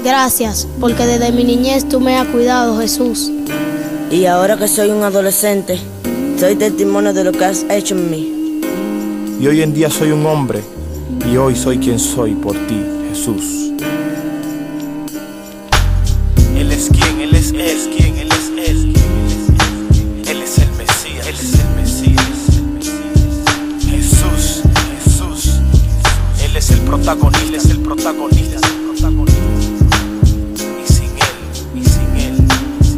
Gracias, porque desde mi niñez tú me has cuidado, Jesús. Y ahora que soy un adolescente, soy testimonio de lo que has hecho en mí. Y hoy en día soy un hombre, y hoy soy quien soy por ti, Jesús. Él es quien, Él es quien, Él es Él. Él es el Mesías, Él es el Mesías. Jesús, Jesús. Él es el protagonista, Él es el protagonista. Y sin Él, y sin Él.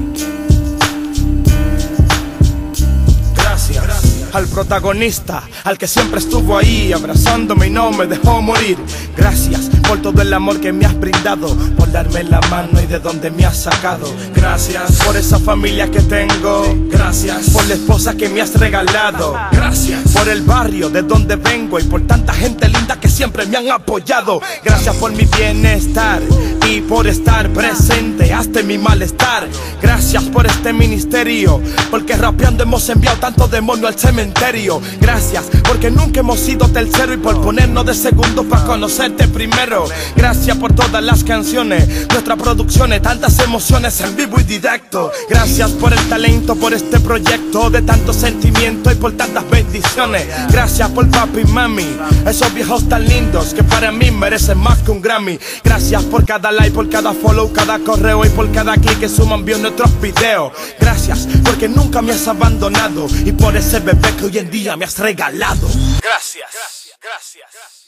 Gracias al protagonista, al que siempre estuvo ahí abrazándome y no me dejó morir. Gracias por todo el amor que me has brindado, por darme la mano y de donde me has sacado. Gracias por esa familia que tengo. Gracias por la esposa que me has regalado. Gracias por el barrio de donde vengo y por tanta gente linda que siempre me han apoyado. Gracias por mi bienestar y por estar presente hasta mi malestar. Gracias por este ministerio, porque rapeando hemos enviado tanto demonio al cementerio. Gracias porque nunca hemos sido tercero y por ponernos de segundo para conocerte primero. Gracias por todas las canciones, nuestras producciones, tantas emociones en vivo y directo. Gracias por el talento, por este proyecto de tanto sentimiento y por tantas bendiciones. Gracias por papi y mami, esos viejos tan lindos que para mí merecen más que un Grammy. Gracias por cada like, por cada follow, cada correo y por cada clic que suman vio nuestros videos. Gracias porque nunca me has abandonado y por ese bebé que hoy en día me has regalado. Gracias, gracias.